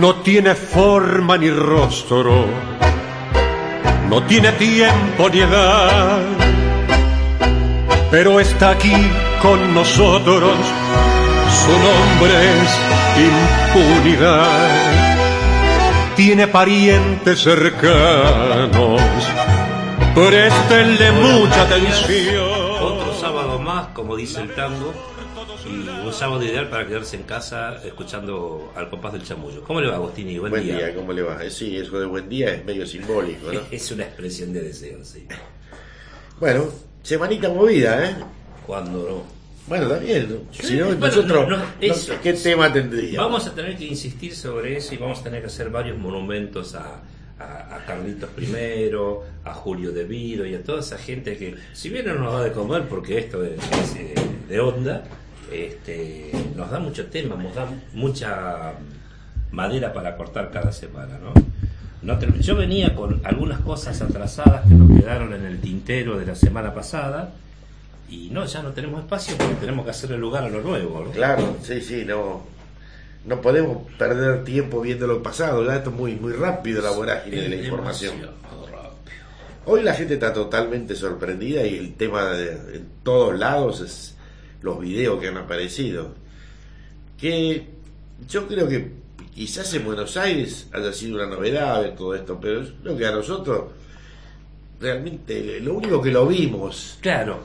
No tiene forma ni rostro, no tiene tiempo ni edad, pero está aquí con nosotros, su nombre es impunidad. Tiene parientes cercanos, préstenle mucha atención. Otro sábado más, como dice el tango, y un sábado ideal para quedarse en casa escuchando al compás del chamullo. ¿Cómo le va, Agostini? Buen día. ¿Cómo le va? Sí, eso de buen día es medio simbólico, ¿no? Es una expresión de deseo, sí. Bueno, semanita movida, ¿eh? ¿Cuándo no? Bueno, también, ¿no? Sí, Si no, bueno, nosotros, eso, ¿qué tema tendría? Vamos a tener que insistir sobre eso y vamos a tener que hacer varios monumentos a Carlitos I, a Julio De Viro y a toda esa gente que, si bien no nos da de comer, porque esto es de onda, nos da mucho tema, nos da mucha madera para cortar cada semana, ¿no? Yo venía con algunas cosas atrasadas que nos quedaron en el tintero de la semana pasada y ya no tenemos espacio porque tenemos que hacerle lugar a lo nuevo, ¿no? Claro, sí, no podemos perder tiempo viendo lo pasado, ya esto es muy rápido la vorágine de la información. Hoy la gente está totalmente sorprendida y el tema en todos lados es los videos que han aparecido, que yo creo que quizás en Buenos Aires haya sido una novedad ver todo esto, pero yo creo que a nosotros realmente lo único que lo vimos. Claro,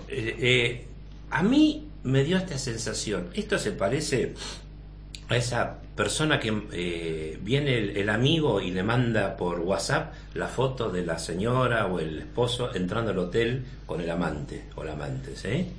a mí me dio esta sensación. Esto se parece a esa persona que viene el amigo y le manda por WhatsApp la foto de la señora o el esposo entrando al hotel con el amante o la amante, ¿sí?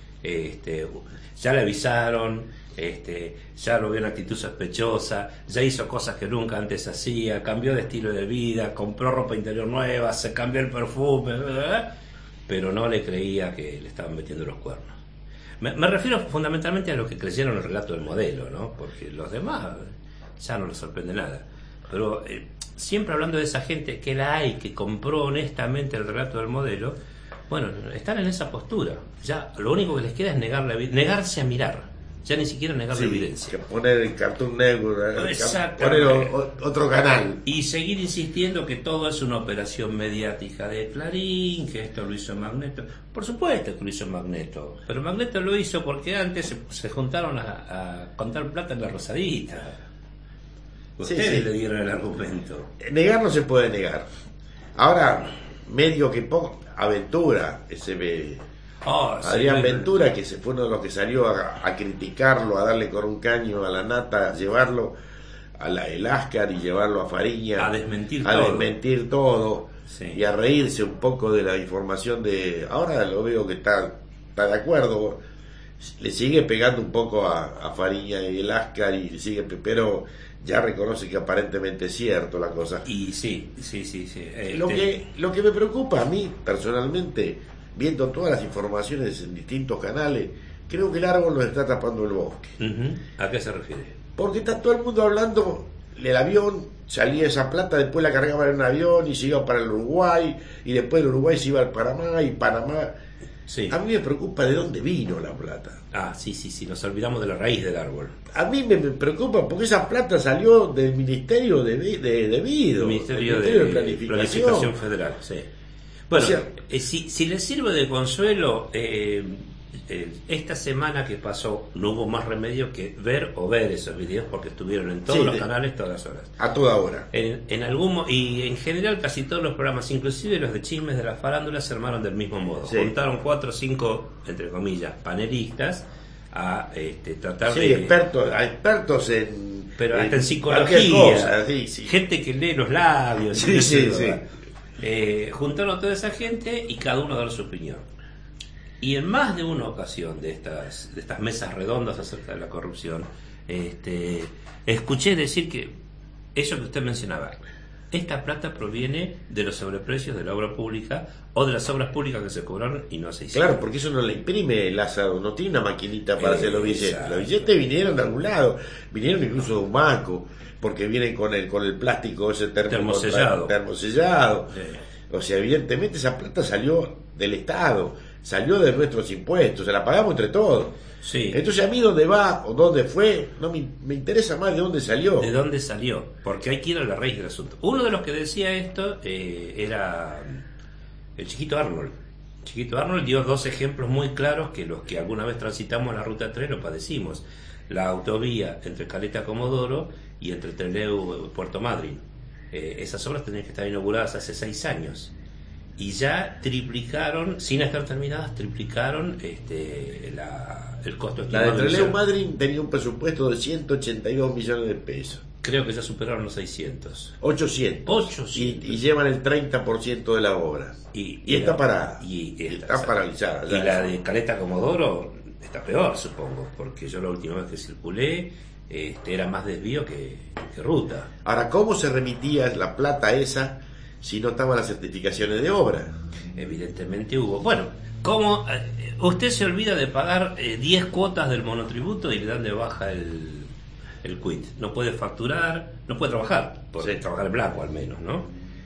Ya le avisaron, ya lo vio en actitud sospechosa, ya hizo cosas que nunca antes hacía, cambió de estilo de vida, compró ropa interior nueva, se cambió el perfume, pero no le creía que le estaban metiendo los cuernos. Me refiero fundamentalmente a los que creyeron el relato del modelo, ¿no? Porque los demás ya no les sorprende nada. Pero siempre hablando de esa gente que la hay, que compró honestamente el relato del modelo, bueno, están en esa postura. Ya lo único que les queda es negarse a mirar. Ya ni siquiera negar la evidencia. Que poner el Cartoon Network, poner otro canal. Y seguir insistiendo que todo es una operación mediática de Clarín, que esto lo hizo Magneto. Por supuesto que lo hizo Magneto, pero Magneto lo hizo porque antes se juntaron a contar plata en la Rosadita. Ustedes le dieron el argumento. Negar no se puede negar. Ahora, medio que poco, Aventura, Adrián Ventura, que fue uno de los que salió a criticarlo, a darle con un caño a la nata, a llevarlo el Ascar y llevarlo a Fariña, a desmentir todo sí. Y a reírse un poco de la información ahora lo veo que está de acuerdo, le sigue pegando un poco a Fariña y el Ascar y sigue, pero ya reconoce que aparentemente es cierto la cosa. Y sí. Lo que me preocupa a mí personalmente, viendo todas las informaciones en distintos canales, creo que el árbol nos está tapando el bosque. ¿A qué se refiere? Porque está todo el mundo hablando del avión, salía esa plata, después la cargaban en un avión y se iba para el Uruguay, y después del Uruguay se iba al Panamá, y Panamá... Sí. A mí me preocupa de dónde vino la plata. Sí, nos olvidamos de la raíz del árbol. A mí me preocupa porque esa plata salió del Ministerio de Ministerio de Planificación Federal, sí. Bueno, si les sirve de consuelo, esta semana que pasó no hubo más remedio que ver esos videos porque estuvieron en todos los canales todas las horas. A toda hora. Y en general casi todos los programas, inclusive los de chismes de la farándula, se armaron del mismo modo. Sí. Juntaron 4 o 5, entre comillas, panelistas a tratar sí, de... expertos en... Pero hasta en psicología. Sí. Gente que lee los labios. Sí. Juntaron a toda esa gente y cada uno da su opinión. Y en más de una ocasión de estas mesas redondas acerca de la corrupción, escuché decir que eso que usted mencionaba, esta plata proviene de los sobreprecios de la obra pública o de las obras públicas que se cobraron y no se hicieron. Claro, porque eso no le imprime Lázaro, no tiene una maquinita para hacer los billetes. Los billetes vinieron de algún lado, vinieron incluso de Humaco, porque vienen con el plástico ese termosellado. O sea, evidentemente esa plata salió del Estado, salió de nuestros impuestos, se la pagamos entre todos. Sí. Entonces a mí dónde va o dónde fue, no me interesa más de dónde salió. ¿De dónde salió? Porque hay que ir a la raíz del asunto. Uno de los que decía esto era el Chiquito Arnold. Chiquito Arnold dio dos ejemplos muy claros que los que alguna vez transitamos la Ruta 3 lo padecimos. La autovía entre Caleta Comodoro y entre Trelew Puerto Madryn. Esas obras tenían que estar inauguradas hace 6 años. Y ya triplicaron, sin estar terminadas, triplicaron el costo estimado. La de Trelew Madryn tenía un presupuesto de 182 millones de pesos. Creo que ya superaron los 600. 800. Y llevan el 30% de la obra. Y está parada. Y está paralizada. Y la de Caleta Comodoro está peor, supongo, porque yo la última vez que circulé era más desvío que ruta. Ahora, ¿cómo se remitía la plata esa si no estaban las certificaciones de obra? Evidentemente hubo. Bueno, ¿cómo usted se olvida de pagar 10 cuotas del monotributo y le dan de baja el quit? No puede facturar, no puede trabajar, puede trabajar en blanco al menos, ¿no?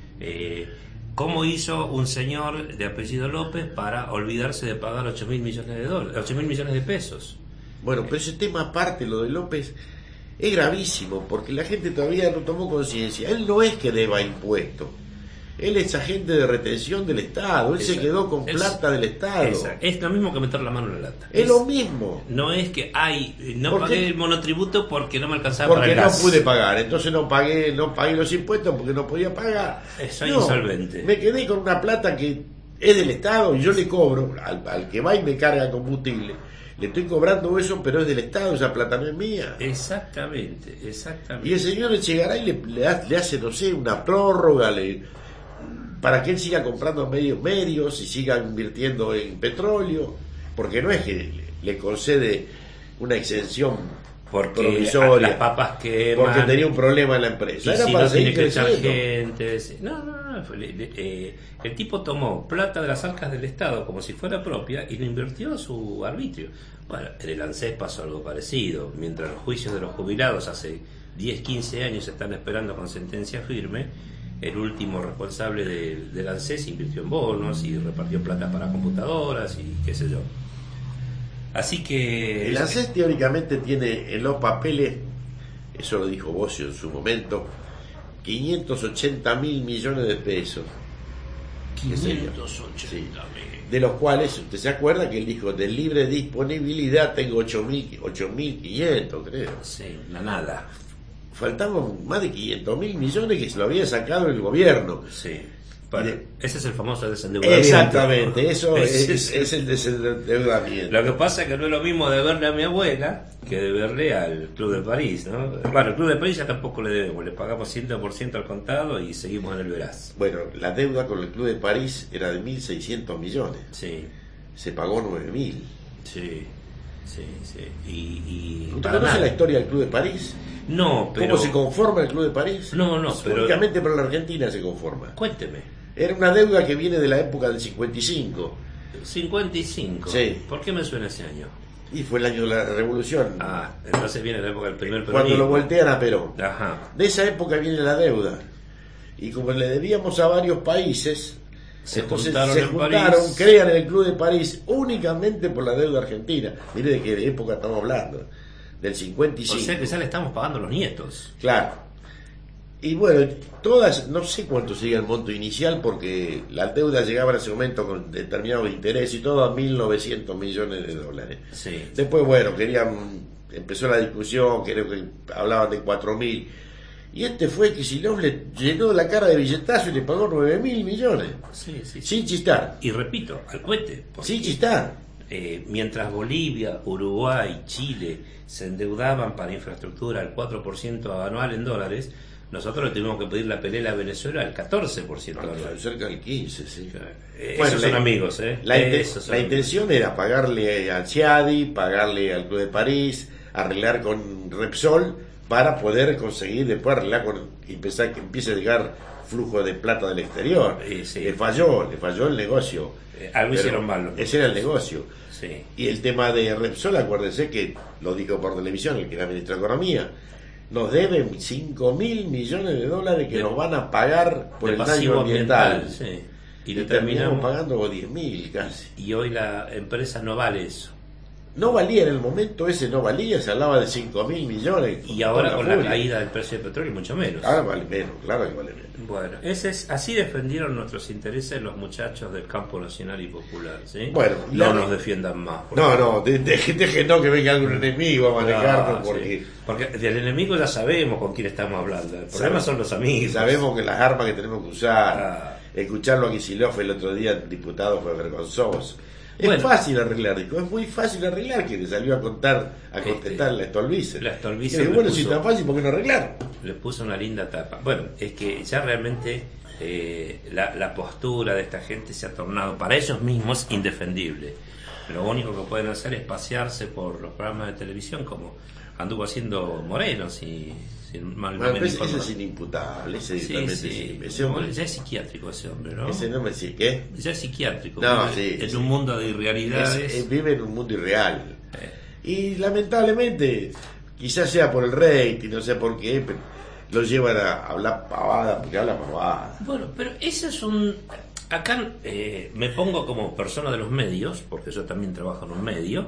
¿Cómo hizo un señor de apellido López para olvidarse de pagar 8.000 millones de dólares, 8.000 millones de pesos? Bueno, pero ese tema aparte, lo de López, es gravísimo, porque la gente todavía no tomó conciencia. Él no es que deba impuestos. Él es agente de retención del Estado. Él se quedó con plata del Estado. Es lo mismo que meter la mano en la lata. Es lo mismo. No es que no pagué el monotributo porque no me alcanzaba para el gas. Porque no pude pagar. Entonces no pagué los impuestos porque no podía pagar. Soy insolvente. Me quedé con una plata que es del Estado y yo le cobro al que va y me carga combustible. Le estoy cobrando eso, pero es del Estado, esa plata no es mía. Exactamente. Y el señor llegará y le hace, no sé, una prórroga, para que él siga comprando medios y siga invirtiendo en petróleo, porque no es que le concede una excensión provisoria, las papas queman, porque tenía un problema en la empresa. Era si para no seguir tiene que echar gente. No. El tipo tomó plata de las arcas del Estado como si fuera propia y lo invirtió a su arbitrio. Bueno, en el ANSES pasó algo parecido. Mientras los juicios de los jubilados hace 10, 15 años están esperando con sentencia firme, el último responsable del ANSES invirtió en bonos y repartió plata para computadoras y qué sé yo. Así que el ANSES teóricamente tiene en los papeles, eso lo dijo Bocio en su momento, 580.000 millones de pesos. 580.000. De los cuales, usted se acuerda que él dijo, de libre disponibilidad tengo 8.500, creo. Sí, nada. Faltaban más de 500.000 millones que se lo había sacado el gobierno. Sí. Ese es el famoso desendeudamiento. Exactamente, eso es el desendeudamiento. Lo que pasa es que no es lo mismo deberle a mi abuela que deberle al Club de París, ¿no? Bueno, el Club de París ya tampoco le debemos, le pagamos 100% al contado y seguimos en el veraz. Bueno, la deuda con el Club de París era de 1.600 millones. Sí. Se pagó 9.000. Sí. Y ¿Usted conoce la historia del Club de París? No, pero... ¿Cómo se conforma el Club de París? No, pero... Únicamente para la Argentina se conforma. Cuénteme. Era una deuda que viene de la época del 55. 55. Sí. ¿Por qué me suena ese año? Y fue el año de la Revolución. Entonces viene la época del primer peronismo. Cuando lo voltean a Perón. Ajá. De esa época viene la deuda. Y como le debíamos a varios países, se juntaron, crean el Club de París únicamente por la deuda argentina. Mire de qué época estamos hablando. Del 55. O sea que ya le estamos pagando a los nietos. Claro. Y bueno, todas, no sé cuánto sería el monto inicial, porque la deuda llegaba en ese momento con determinado interés y todo a 1.900 millones de dólares. Sí. Después, bueno, empezó la discusión, creo que hablaban de 4.000. Y fue Kicillof le llenó la cara de billetazo y le pagó 9.000 millones. Sí. Sin chistar. Y repito, al cohete. Sin chistar. Mientras Bolivia, Uruguay, Chile se endeudaban para infraestructura al 4% anual en dólares, nosotros le tuvimos que pedir la pelea a Venezuela al 14% anual. Cerca del 15%, sí. Esos son amigos, ¿eh? La intención era pagarle al CIADI, pagarle al Club de París, arreglar con Repsol para poder conseguir después arreglar y empezar que empiece a llegar flujo de plata del exterior. Sí. Le falló el negocio. Algo hicieron mal. Ese era el negocio. Sí. Y el tema de Repsol, acuérdense que lo dijo por televisión el que era ministro de Economía, nos deben 5.000 millones de dólares que nos van a pagar por el daño ambiental. Sí. Y le terminamos pagando 10.000 casi. Y hoy la empresa no vale eso. no valía en el momento ese, no valía, se hablaba de 5.000 millones. Y ahora con la caída del precio del petróleo mucho menos. Ahora vale menos, claro que vale menos. Bueno, así defendieron nuestros intereses los muchachos del campo nacional y popular, ¿sí? Bueno, no nos defiendan más. No, deje no que venga algún enemigo a manejarnos, porque... Sí. Porque del enemigo ya sabemos con quién estamos hablando, el problema son los amigos. Sabemos que las armas que tenemos que usar, escucharlo a Kicillof el otro día, el diputado, fue vergonzoso. Es fácil arreglar, dijo, es muy fácil arreglar, que le salió a contestar la Stolbizer. La Stolbizer. Bueno, si está fácil, ¿por qué no arreglar? Le puso una linda tapa. Bueno, es que ya realmente la postura de esta gente se ha tornado para ellos mismos indefendible. Lo único que pueden hacer es pasearse por los programas de televisión como anduvo haciendo Moreno, sin mal no me ese es inimputable, ese hombre, ya es psiquiátrico ese hombre, ¿no? Ese nombre sí, ¿qué? Ya es psiquiátrico. No, en un mundo de irrealidades. Vive en un mundo irreal. Y lamentablemente, quizás sea por el rating, no sé por qué, pero lo llevan a hablar pavada, porque habla pavada. Bueno, pero eso es un... Acá me pongo como persona de los medios, porque yo también trabajo en un medio,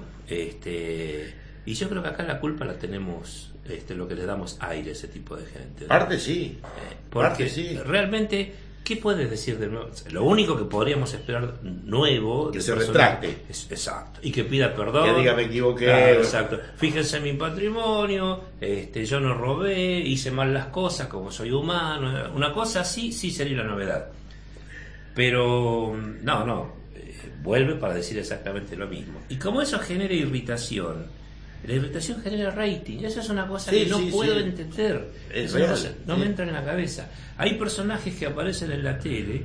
y yo creo que acá la culpa la tenemos lo que le damos aire a ese tipo de gente, ¿no? Parte sí. Porque realmente, ¿qué puedes decir de nuevo? Lo único que podríamos esperar nuevo... Que se retracte. Exacto. Y que pida perdón. Que diga me equivoqué. Claro, exacto. Fíjense en mi patrimonio, yo no robé, hice mal las cosas como soy humano. Una cosa así sí sería la novedad. Pero vuelve para decir exactamente lo mismo. Y como eso genera irritación, la irritación genera rating. Eso es una cosa que no puedo entender. Es real, no me entra en la cabeza. Hay personajes que aparecen en la tele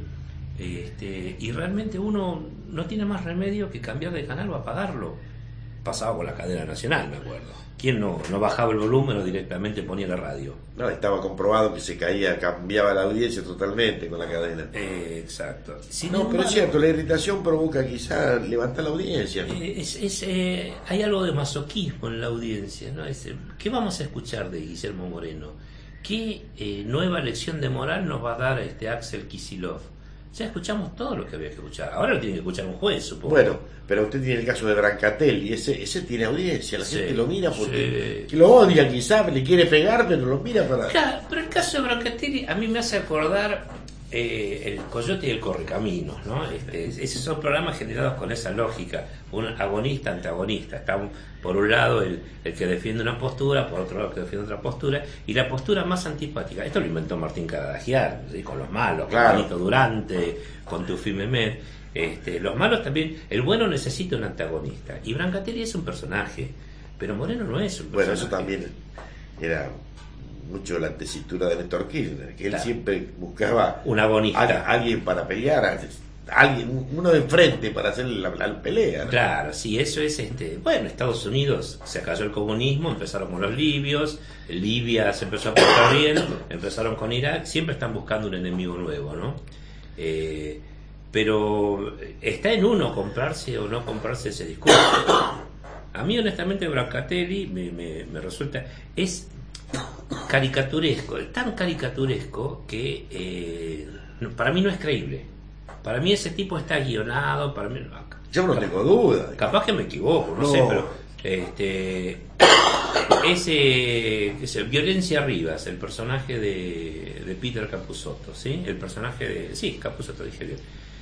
y realmente uno no tiene más remedio que cambiar de canal o apagarlo. Pasaba con la cadena nacional, me acuerdo. ¿Quién no bajaba el volumen o directamente ponía la radio? No, estaba comprobado que se caía, cambiaba la audiencia totalmente con la cadena. Exacto. Pero es cierto, la irritación provoca quizá levantar la audiencia. Hay algo de masoquismo en la audiencia, ¿no? ¿Qué vamos a escuchar de Guillermo Moreno? ¿Qué nueva lección de moral nos va a dar Axel Kicillof? Ya escuchamos todo lo que había que escuchar. Ahora lo tiene que escuchar un juez, supongo. Bueno, pero usted tiene el caso de Brancatelli, ese tiene audiencia, la gente lo mira porque que lo odia quizás, le quiere pegar, pero lo mira para... Claro, pero el caso de Brancatelli a mí me hace acordar el Coyote y el Correcaminos, ¿no? Esos son programas generados con esa lógica, un agonista, antagonista. Está por un lado el que defiende una postura, por otro lado el que defiende otra postura, y la postura más antipática, esto lo inventó Martín Caradagiar, ¿sí? Con los malos, claro. Con Benito Durante, con Tufi Mehmet. Los malos también, el bueno necesita un antagonista, y Brancatelli es un personaje, pero Moreno no es un personaje. Bueno, eso también era mucho la tesitura de Néstor Kirchner, que él siempre buscaba un agonista, alguien para pelear, uno de frente para hacer la pelea, ¿no? Claro, sí, eso es bueno, Estados Unidos se cayó el comunismo, empezaron con los libios, Libia se empezó a portar bien, empezaron con Irak, siempre están buscando un enemigo nuevo, ¿no? Pero está en uno comprarse o no comprarse ese discurso. A mí honestamente Brancatelli me resulta, es caricaturesco, es tan caricaturesco que para mí no es creíble. Para mí ese tipo está guionado, para mí yo no tengo duda. Capaz que me equivoco, no sé, pero ese Violencia Rivas, el personaje de Peter Capusotto, ¿sí? El personaje de Capusotto, dije bien.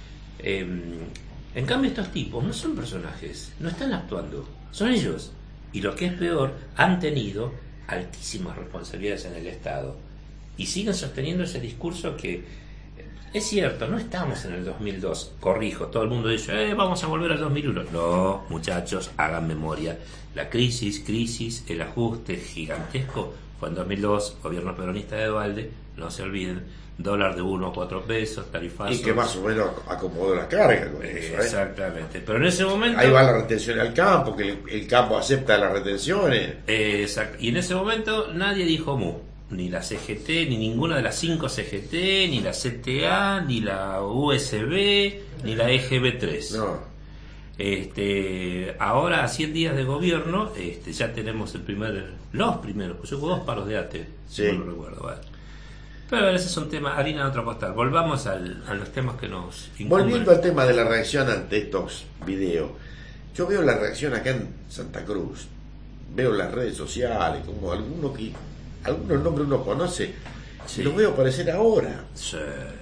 En cambio estos tipos no son personajes, no están actuando, son ellos. Y lo que es peor, han tenido altísimas responsabilidades en el Estado y siguen sosteniendo ese discurso que es cierto, no estamos en el 2002, corrijo, todo el mundo dice vamos a volver al 2001, no muchachos, hagan memoria, la crisis, el ajuste gigantesco fue en 2002, gobierno peronista de Duhalde, no se olviden, dólar de 1 a 4 pesos, tarifazos. Y que más o menos acomodó la carga con eso. Exactamente, pero en ese momento... Ahí va la retención al campo, que el campo acepta las retenciones. Exacto, y en ese momento nadie dijo mu, ni la CGT, ni ninguna de las 5 CGT, ni la CTA, ni la USB, ni la EGB3. No. Ahora a 100 días de gobierno, ya tenemos los primeros, pues hubo 2 paros de ATE, sí. No lo recuerdo, ¿vale? Pero ese es un tema, harina de otro costal. Volvamos a los temas que nos incumben. Volviendo al tema de la reacción ante estos videos, Yo veo la reacción acá en Santa Cruz, veo las redes sociales, como algunos nombres uno conoce, Sí. los veo aparecer ahora. Sí.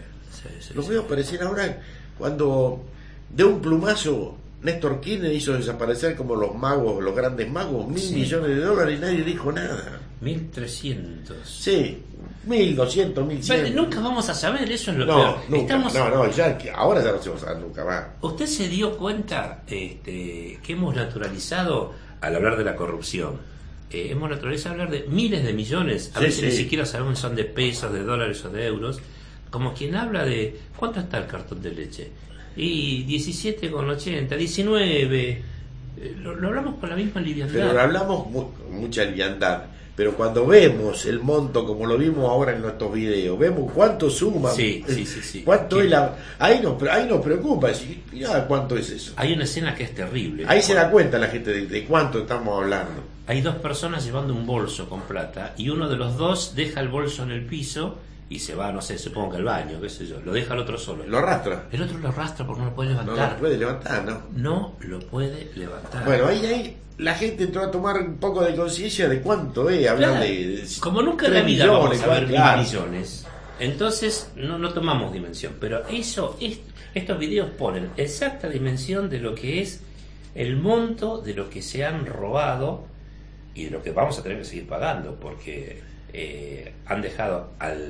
Los veo aparecer ahora cuando de un plumazo Néstor Kirchner hizo desaparecer como los magos, los grandes magos, $1.000 millones de dólares y nadie dijo nada. 1.300. Sí, 1.200, 1.100. Pero nunca vamos a saber, eso es lo No, peor. nunca, ahora ya no se va a saber nunca más. ¿Usted se dio cuenta que hemos naturalizado, al hablar de la corrupción, hemos naturalizado hablar de miles de millones, a Sí, veces ni sí. siquiera sabemos si son de pesos, de dólares o de euros, como quien habla de ¿cuánto está el cartón de leche? Y 17,80, 19, lo hablamos con la misma liviandad. Pero lo hablamos con mucha liviandad. Pero cuando vemos el monto, como lo vimos ahora en nuestros videos, vemos cuánto suma, Sí. cuánto ¿Qué? es ahí nos preocupa, decir, mirá cuánto es eso. Hay una escena que es terrible. Ahí se da cuenta la gente de cuánto estamos hablando. Hay dos personas llevando un bolso con plata y uno de los dos deja el bolso en el piso y se va, no sé, supongo que al baño, qué sé yo, lo deja el otro solo. Lo arrastra. El otro lo arrastra porque no lo puede No levantar. lo puede levantar, ¿no? No lo puede levantar. Bueno, ahí la gente entró a tomar un poco de conciencia de cuánto es, hablar Claro, de como nunca en 3 la vida millones, vamos a ver claro. 1.000 millones, entonces no tomamos dimensión. Pero estos videos ponen exacta dimensión de lo que es el monto de lo que se han robado y de lo que vamos a tener que seguir pagando, porque han dejado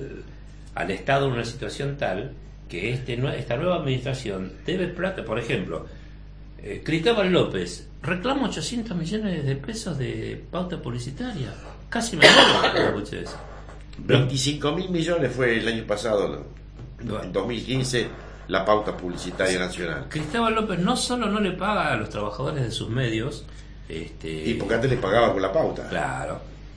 al Estado en una situación tal que esta nueva administración debe plata. Por ejemplo, Cristóbal López reclama 800 millones de pesos de pauta publicitaria. Casi me muero, escuché eso. 25.000 millones fue el año pasado, Bueno. en 2015, la pauta publicitaria nacional. Cristóbal López no solo no le paga a los trabajadores de sus medios, Y porque antes le pagaba con la pauta. claro,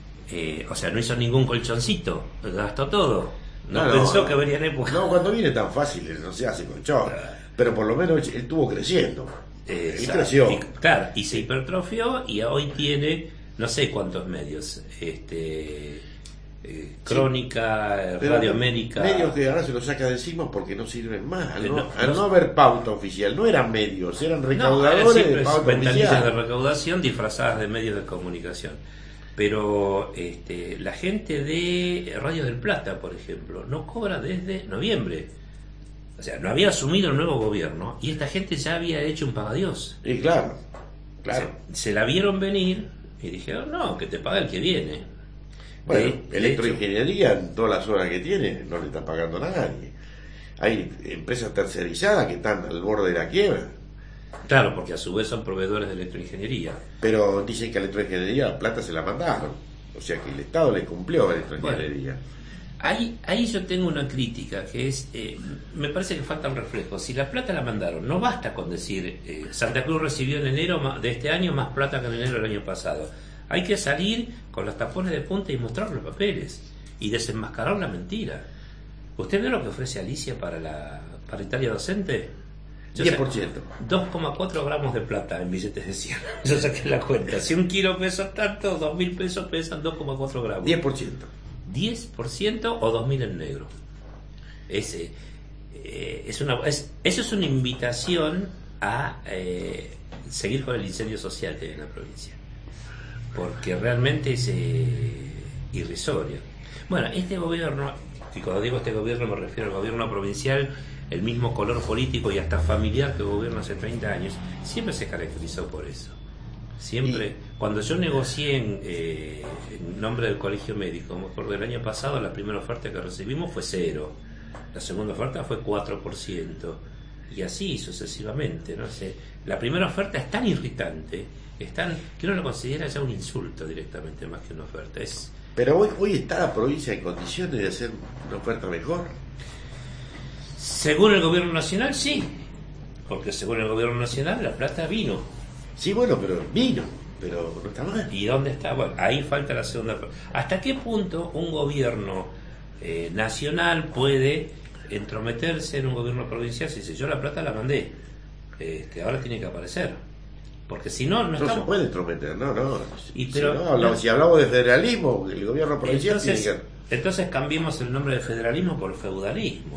o sea, no hizo ningún colchoncito, gastó todo. No, No, pensó no. que venía en época. No, cuando viene tan fácil, no se hace colchón. Pero por lo menos él estuvo creciendo. Él Exacto. creció. Claro, y se hipertrofió y hoy tiene no sé cuántos medios. Crónica, Pero Radio América. medios que ahora se los saca de encima porque no sirven más. Al No, no haber pauta oficial, no eran medios, eran No, recaudadores siempre de pauta ventanillas de oficial. recaudación disfrazadas de medios de comunicación. Pero la gente de Radio del Plata, por ejemplo, no cobra desde noviembre. O sea, no había asumido el nuevo gobierno y esta gente ya había hecho un pagadiós. Y claro, claro. Se la vieron venir y dijeron, no, que te paga el que viene. Bueno, De electroingeniería, en todas las horas que tiene, no le está pagando a nadie. Hay empresas tercerizadas que están al borde de la quiebra. Claro, porque a su vez son proveedores de electroingeniería. Pero dicen que a electroingeniería la plata se la mandaron. O sea que el Estado le cumplió a electroingeniería. Ahí yo tengo una crítica, que es, me parece que falta un reflejo. Si la plata la mandaron, no basta con decir, Santa Cruz recibió en enero de este año más plata que en enero del año pasado. Hay que salir con los tapones de punta y mostrar los papeles y desenmascarar la mentira. ¿Usted ve lo que ofrece Alicia para la paritaria docente? 10%. 2,4 gramos de plata en billetes de 100. Yo saqué la cuenta. Si un kilo pesa tanto, 2.000 pesos pesan 2,4 gramos. 10%. 10% o 2.000 en negro. Eso es una invitación a seguir con el incendio social que hay en la provincia. Porque realmente es irrisorio. Bueno, este gobierno, y cuando digo este gobierno me refiero al gobierno provincial, el mismo color político y hasta familiar que gobierna hace 30 años, siempre se caracterizó por eso. Siempre, cuando yo negocié en nombre del colegio médico, me acuerdo del año pasado, la primera oferta que recibimos fue 0, la segunda oferta fue 4%, y así sucesivamente, no sé. La primera oferta es tan irritante, que uno lo considera ya un insulto directamente más que una oferta. Pero hoy está la provincia en condiciones de hacer una oferta mejor. Según el gobierno nacional, sí, porque según el gobierno nacional la plata vino. Sí, bueno, pero vino, pero no está mal. ¿Y dónde está? Bueno, ahí falta la segunda. ¿Hasta qué punto un gobierno nacional puede entrometerse en un gobierno provincial si dice yo la plata la mandé? Ahora tiene que aparecer. Porque si no, No se puede entrometer, no. Si hablamos de federalismo, el gobierno provincial tiene que... Entonces cambiemos el nombre de federalismo por feudalismo.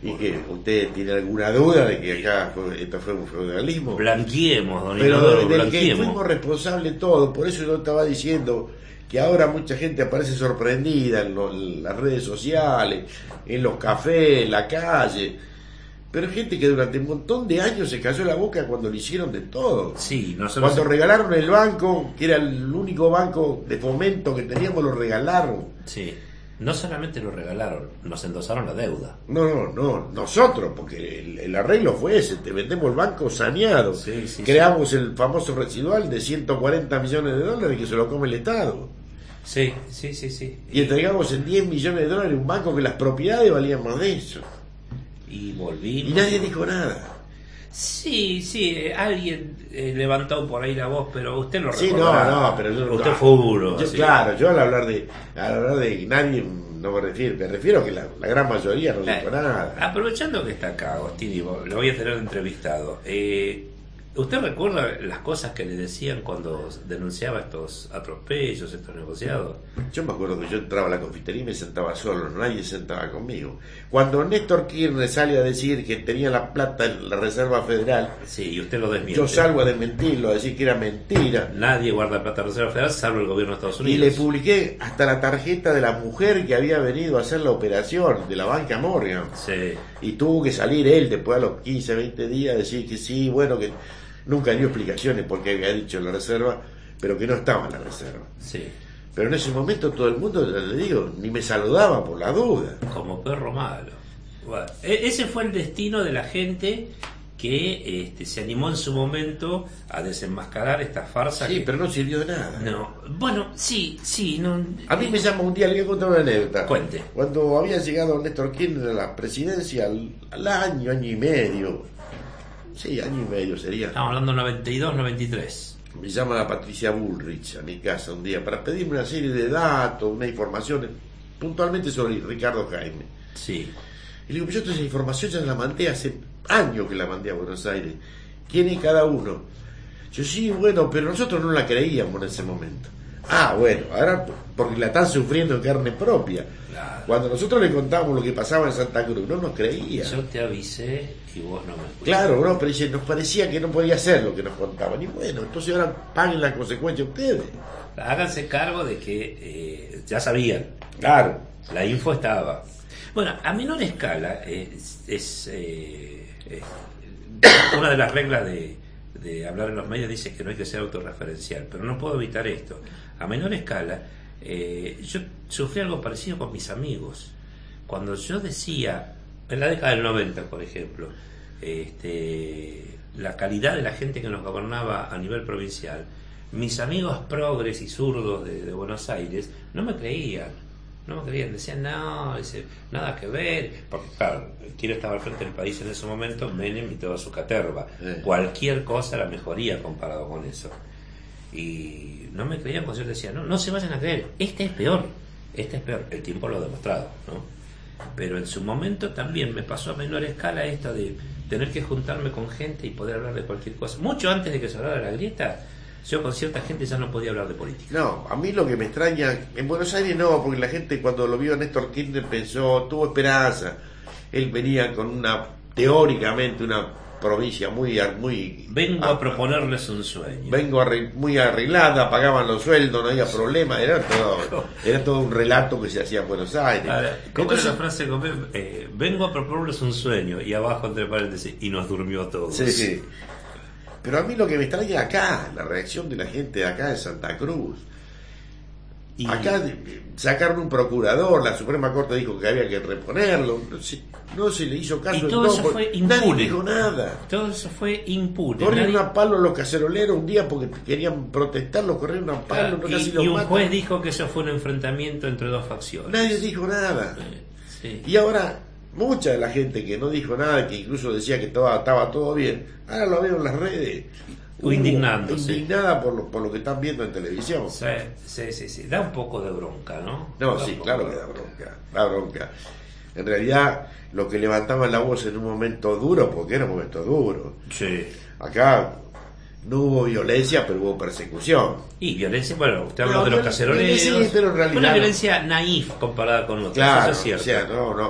¿Y que usted tiene alguna duda de que acá esto fue un feudalismo? Blanqueemos, don Pero Inodoro, del que blanqueemos. fuimos responsables todos, por eso yo estaba diciendo que ahora mucha gente aparece sorprendida en las redes sociales, en los cafés, en la calle, pero gente que durante un montón de años se cayó la boca cuando le hicieron de todo. Sí, nosotros... Cuando regalaron el banco, que era el único banco de fomento que teníamos, lo regalaron. Sí, no solamente lo regalaron, nos endosaron la deuda. No, nosotros, porque el arreglo fue ese, te vendemos el banco saneado, Sí, sí, creamos el famoso residual de 140 millones de dólares que se lo come el Estado, Sí. y entregamos en 10 millones de dólares un banco que las propiedades valían más de eso, Y volvimos. y nadie dijo nada. Sí, alguien levantó por ahí la voz, pero usted lo Sí, recordará. no, pero yo, usted fue duro. yo, así. claro, yo al hablar de nadie no me refiero a que la gran mayoría no dijo nada. Aprovechando que está acá, Agostini, lo voy a tener entrevistado. ¿Usted recuerda las cosas que le decían cuando denunciaba estos atropellos, estos negociados? Yo me acuerdo que yo entraba a la confitería y me sentaba solo, nadie sentaba conmigo. Cuando Néstor Kirchner sale a decir que tenía la plata en la Reserva Federal, Sí, y usted lo desmiente. yo salgo a desmentirlo, a decir que era mentira. Nadie guarda plata en la Reserva Federal salvo el gobierno de Estados Y Unidos. le publiqué hasta la tarjeta de la mujer que había venido a hacer la operación de la banca Morgan. Sí. Y tuvo que salir él después a los 15, 20 días a decir que sí, bueno, que nunca dio explicaciones porque había dicho en la reserva, pero que no estaba en la reserva. Sí. Pero en ese momento todo el mundo, ya le digo, ni me saludaba por la duda. Como perro malo. Bueno, ese fue el destino de la gente que se animó en su momento a desenmascarar esta farsa. Sí, que... pero no sirvió de nada. No, bueno, sí, no. A mí me llama un día, le voy a contar una anécdota. Cuente. Cuando había llegado Néstor Kirchner a la presidencia, al año y medio, sí, año y medio sería, Estamos hablando 92, 93. me llama Patricia Bullrich a mi casa un día para pedirme una serie de datos, una información, puntualmente sobre Ricardo Jaime. Sí. Y le digo, yo toda esa información ya la mandé hace años que la mandé a Buenos Aires. ¿Quién es cada uno? Yo, sí, bueno, pero nosotros no la creíamos en ese momento. Ah, bueno, ahora porque la están sufriendo en carne propia. Claro. Cuando nosotros le contábamos lo que pasaba en Santa Cruz, no nos creía. Yo te avisé y vos no me escuchaste. Claro, bro, pero dice, nos parecía que no podía ser lo que nos contaban. Y bueno, entonces ahora paguen las consecuencias ustedes. Háganse cargo de que ya sabían. Claro. La info estaba. Bueno, a menor escala una de las reglas de hablar en los medios dice que no hay que ser autorreferencial, pero no puedo evitar esto. A menor escala, yo sufrí algo parecido con mis amigos. Cuando yo decía, en la década del 90, por ejemplo, la calidad de la gente que nos gobernaba a nivel provincial, mis amigos progres y zurdos de Buenos Aires no me creían. Decían, no, nada que ver, porque claro, ¿quién estaba al frente del país en ese momento? Menem y toda su caterva. Cualquier cosa era mejoría comparado con eso. Y no me creían cuando yo decía, no se vayan a creer, este es peor, el tiempo lo ha demostrado, ¿no? Pero en su momento también me pasó a menor escala esto de tener que juntarme con gente y poder hablar de cualquier cosa. Mucho antes de que se hablara de la grieta, yo con cierta gente ya no podía hablar de política. No, a mí lo que me extraña, en Buenos Aires no, porque la gente cuando lo vio a Néstor Kirchner tuvo esperanza. Él venía con teóricamente una provincia muy Vengo a proponerles un sueño. Muy arreglada, pagaban los sueldos, no había problema, era todo un relato que se hacía en Buenos Aires. ¿Cómo era la frase? Vengo a proponerles un sueño, y abajo entre paréntesis, y nos durmió todos. Sí. Pero a mí lo que me extraña acá, la reacción de la gente de acá de Santa Cruz. Acá sacaron un procurador, la Suprema Corte dijo que había que reponerlo, no se le hizo caso. Y todo eso fue impune. Nadie dijo nada. Todo eso fue impune. Corrieron a palo los caceroleros un día porque querían protestar, los corrieron a palo. Y un juez dijo que eso fue un enfrentamiento entre dos facciones. Nadie dijo nada. Sí. Y ahora, mucha de la gente que no dijo nada, que incluso decía que estaba todo bien, ahora lo veo en las redes. Indignándose. Indignada por lo que están viendo en televisión. Sí. Da un poco de bronca, ¿no? No, sí, claro que da bronca. En realidad, lo que levantaban la voz en un momento duro, porque era un momento duro. Sí. Acá no hubo violencia, pero hubo persecución. Y violencia, bueno, usted habló de los caceroleros. Sí, pero en realidad una violencia naif comparada con otras. Claro, eso es cierto. no.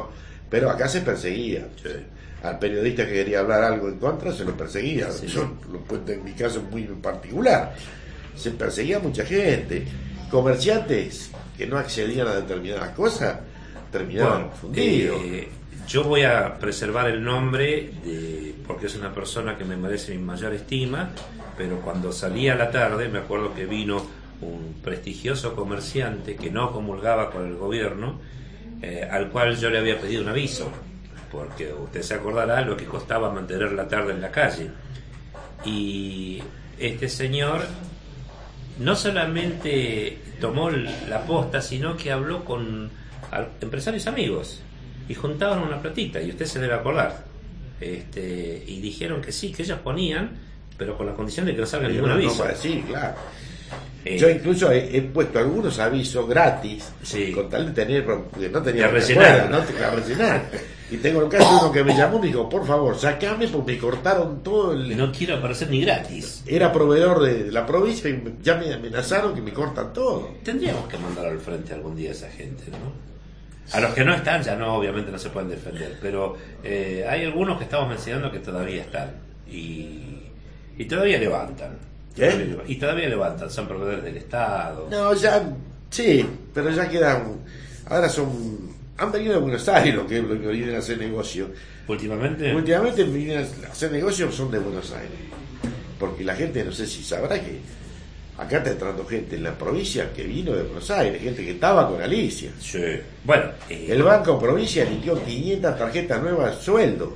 Pero acá se perseguía. Sí. Al periodista que quería hablar algo en contra se lo perseguía. Sí. Yo lo cuento en mi caso muy particular. Se perseguía a mucha gente. Comerciantes que no accedían a determinadas cosas terminaban fundidos. Yo voy a preservar el nombre porque es una persona que me merece mi mayor estima, pero cuando salía a la tarde me acuerdo que vino un prestigioso comerciante que no comulgaba con el gobierno, al cual yo le había pedido un aviso, porque usted se acordará lo que costaba mantener la tarde en la calle. Y este señor no solamente tomó la posta, sino que habló con empresarios amigos y juntaban una platita, y usted se debe acordar, y dijeron que sí, que ellos ponían, pero con la condición de que no salga ningún aviso. Sí, claro. Yo incluso he puesto algunos avisos gratis, sí, con tal de tener, porque no tenía que rellenar, no te rellenar. Y tengo el caso de uno que me llamó y me dijo, por favor, sacame porque me cortaron todo el... No quiero aparecer ni gratis. Era proveedor de la provincia y ya me amenazaron que me cortan todo. Tendríamos que mandar al frente algún día a esa gente, ¿no? A los que no están ya no, obviamente no se pueden defender, pero hay algunos que estamos mencionando que todavía están y todavía levantan. ¿Qué? Y todavía levantan, son proveedores del Estado. No, ya, sí, pero ya quedan, ahora han venido a Buenos Aires los que vienen a hacer negocio. Últimamente vienen a hacer negocio, son de Buenos Aires. Porque la gente, no sé si sabrá que acá está entrando gente en la provincia que vino de Buenos Aires, gente que estaba con Alicia. Sí. Bueno, el Banco Provincia emitió 500 tarjetas nuevas sueldo.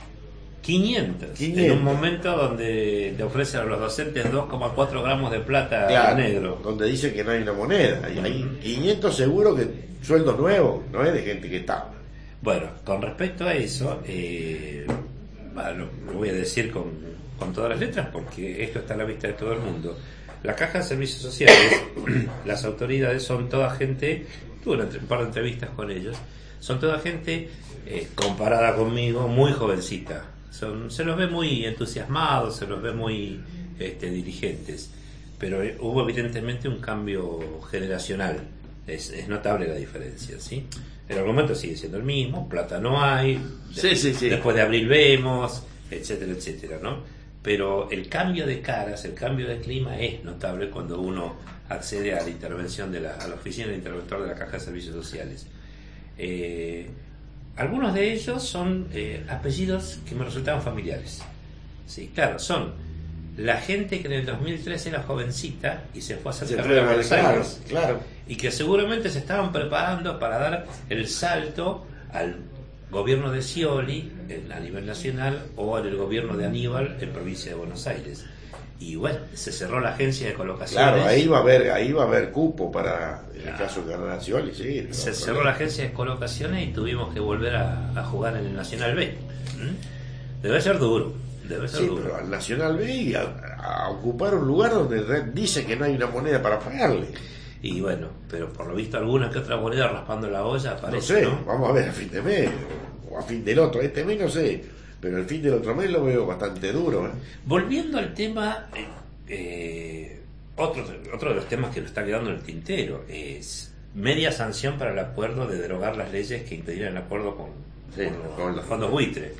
500. En un momento donde le ofrecen a los docentes 2,4 gramos de plata, claro, negro. Donde dicen que no hay una moneda. Y hay 500 seguro que sueldos nuevos, no es de gente que está. Bueno, con respecto a eso, lo voy a decir con todas las letras porque esto está a la vista de todo el mundo. La Caja de Servicios Sociales, las autoridades son toda gente, tuve un par de entrevistas con ellos, son toda gente comparada conmigo muy jovencita. Se los ve muy entusiasmados, se los ve muy dirigentes, pero hubo evidentemente un cambio generacional. Es notable la diferencia, ¿sí? El argumento sigue siendo el mismo, plata no hay, sí. Después de abril vemos, etcétera, etcétera, ¿no? Pero el cambio de caras, el cambio de clima es notable cuando uno accede a la intervención a la oficina de interventor de la Caja de Servicios Sociales. Algunos de ellos son apellidos que me resultaban familiares. Sí, claro, son la gente que en el 2013 era jovencita y se fue a hacer carrera a Buenos Aires. Claro. Y que seguramente se estaban preparando para dar el salto al gobierno de Scioli a nivel nacional o al gobierno de Aníbal en provincia de Buenos Aires. Y bueno, se cerró la agencia de colocaciones. Claro, ahí va a haber cupo para el caso de ganar Scioli, sí. Se cerró la agencia de colocaciones y tuvimos que volver a jugar en el Nacional B. Debe ser duro. Sí, pero al Nacional B y a ocupar un lugar donde dice que no hay una moneda para pagarle. Y bueno, pero por lo visto alguna que otra moneda raspando la olla aparece, no sé, vamos a ver a fin de mes o a fin del otro. Este mes no sé, pero el fin del otro mes lo veo bastante duro. Volviendo al tema, otro de los temas que nos está quedando en el tintero es media sanción para el acuerdo de derogar las leyes que impidieran el acuerdo con los fondos buitre.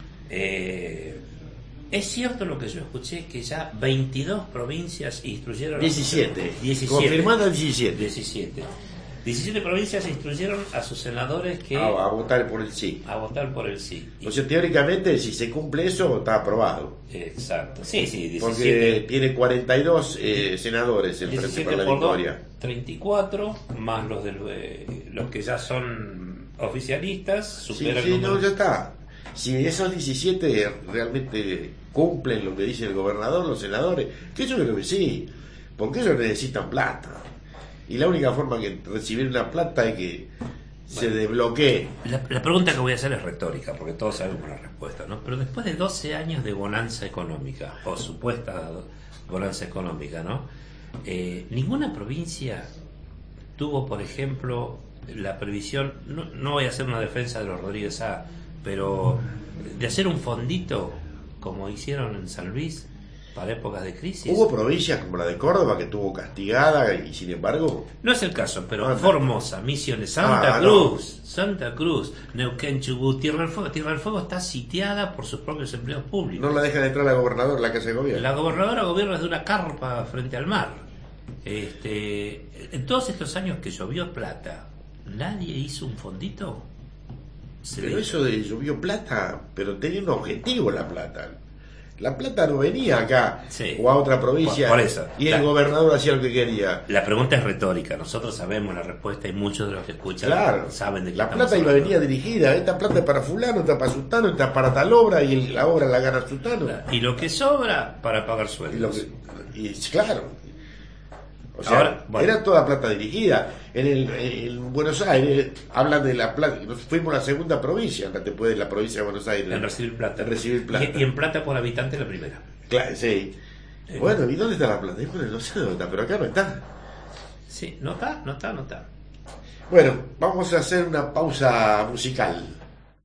Es cierto lo que yo escuché, que ya 22 provincias instruyeron... 17. Confirmado 17. 17 provincias instruyeron a sus senadores que... A votar por el sí. A votar por el sí. O sea, teóricamente, si se cumple eso, está aprobado. Exacto. Sí, 17. Porque tiene 42 senadores el Frente para la Victoria. 34, más los que ya son oficialistas, superan el número. No, ya está. Si esos 17 realmente cumplen lo que dice el gobernador, los senadores, que yo creo que sí, porque ellos necesitan plata. Y la única forma de recibir una plata es que se desbloquee. La pregunta que voy a hacer es retórica, porque todos sabemos la respuesta, ¿no? Pero después de 12 años de bonanza económica, o supuesta bonanza económica, ¿no? Ninguna provincia tuvo, por ejemplo, la previsión, no voy a hacer una defensa de los Rodríguez pero de hacer un fondito como hicieron en San Luis para épocas de crisis. Hubo provincias como la de Córdoba que estuvo castigada y sin embargo... No es el caso, pero No. Formosa, Misiones, Santa Cruz, Neuquén, Chubut, Tierra del Fuego. Tierra del Fuego está sitiada por sus propios empleados públicos. No la dejan entrar la gobernadora, la casa de gobierno. La gobernadora gobierna desde una carpa frente al mar. En todos estos años que llovió plata, ¿nadie hizo un fondito? Pero eso de llovió plata, pero tenía un objetivo la plata. La plata no venía acá Sí. o a otra provincia Por eso. y el gobernador hacía lo que quería. La pregunta es retórica, nosotros sabemos la respuesta y muchos de los que escuchan Claro, saben de qué la estamos plata iba hablando. venía dirigida. Esta plata es para fulano, esta para sultano, esta para tal obra y la obra la gana sultano. Y lo que sobra para pagar Y, sueldos. claro. O sea, Ahora, bueno. era toda plata dirigida. En Buenos Aires hablan de la plata. Nos fuimos a la segunda provincia, después de la provincia de Buenos Aires. En recibir plata. En recibir plata. Y en plata por habitante la primera. Claro, sí. Bueno, ¿y dónde está la plata? Bueno, no sé dónde está, pero acá no está. Sí, no está. Bueno, vamos a hacer una pausa musical.